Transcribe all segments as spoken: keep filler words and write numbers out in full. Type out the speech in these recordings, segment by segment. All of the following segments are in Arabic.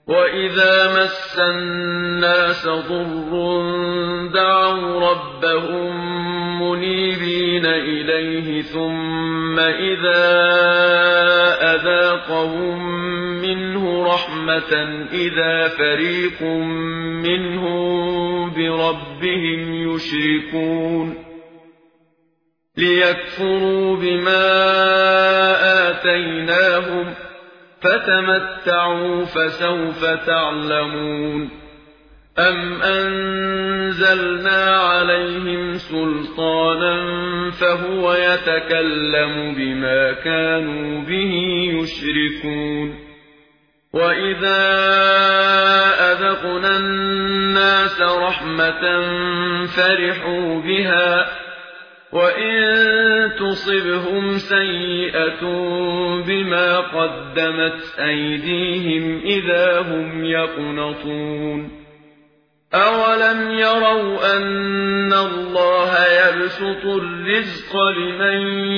وَإِذَا مَسَّ النَّاسَ ضُرٌّ دَعَوْا رَبَّهُم مُّنِيبِينَ إِلَيْهِ ثُمَّ إِذَا أَذَاقَهُم مِّنْهُ رَحْمَةً إِذَا فَرِيقٌ مِّنْهُم بِرَبِّهِمْ يُشْرِكُونَ لِيَكْفُرُوا بِمَا آتَيْنَاهُمْ فَتَمَتَّعُوا فَسَوْفَ تَعْلَمُونَ أَمْ أَنزَلْنَا عَلَيْهِمْ سُلْطَانًا فَهُوَ يَتَكَلَّمُ بِمَا كَانُوا بِهِ يُشْرِكُونَ وَإِذَا أَذَقْنَا النَّاسَ رَحْمَةً فَرِحُوا بِهَا وَإِن تُصِبْهُمْ سَيِّئَةٌ بِمَا قَدَّمَتْ أَيْدِيهِمْ إِذَا هُمْ يَقْنَطُونَ أَوَلَمْ يَرَوْا أَنَّ اللَّهَ يَبْسُطُ الرِّزْقَ لِمَن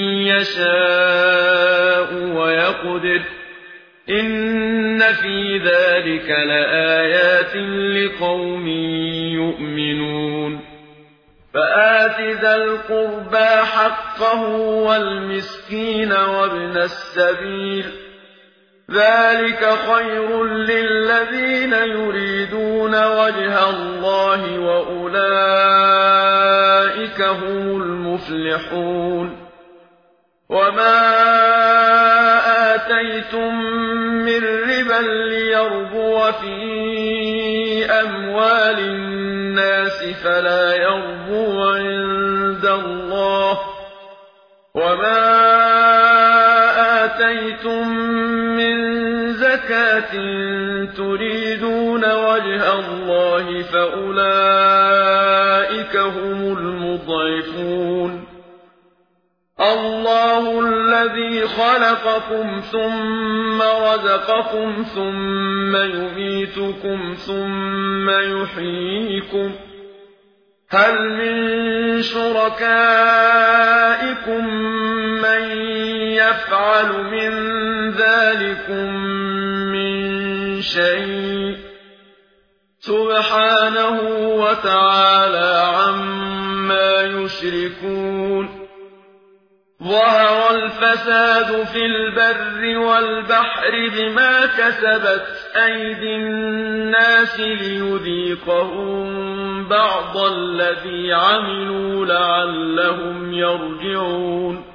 يَشَاءُ وَيَقْدِرُ إِنَّ فِي ذَلِكَ لَآيَاتٍ لِقَوْمٍ يُؤْمِنُونَ فَآتِ ذَا الْقُرْبَىٰ حَقَّهُ وَالْمِسْكِينَ وَابْنَ السَّبِيلِ ذَٰلِكَ خَيْرٌ لِّلَّذِينَ يُرِيدُونَ وَجْهَ اللَّهِ وَأُولَٰئِكَ هُمُ الْمُفْلِحُونَ وَمَا آتَيْتُم مِّن رِّبًا لِّيَرْبُوَ فِي أَمْوَالِ النَّاسِ فَلَا يَرْبُو عِندَ اللَّهِ وَمَا آتَيْتُم مِّن زَكَاةٍ تُرِيدُونَ وَجْهَ اللَّهِ فَأُولَٰئِكَ هُمُ المضعفون اللَّهُ الَّذِي خَلَقَكُمْ ثُمَّ رَزَقَكُمْ ثُمَّ يُمِيتُكُمْ ثُمَّ يُحْيِيكُمْ هَلْ مِن شُرَكَائِكُم مَّن يَفْعَلُ مِن ذَٰلِكُم مِّن شَيْءٍ سُبْحَانَهُ وَتَعَالَىٰ عَمَّا يُشْرِكُونَ ظَهَرَ الْفَسَادُ فِي الْبَرِّ وَالْبَحْرِ بِمَا كَسَبَتْ أَيْدِي النَّاسِ لِيُذِيقَهُم بَعْضَ الَّذِي عَمِلُوا لَعَلَّهُمْ يَرْجِعُونَ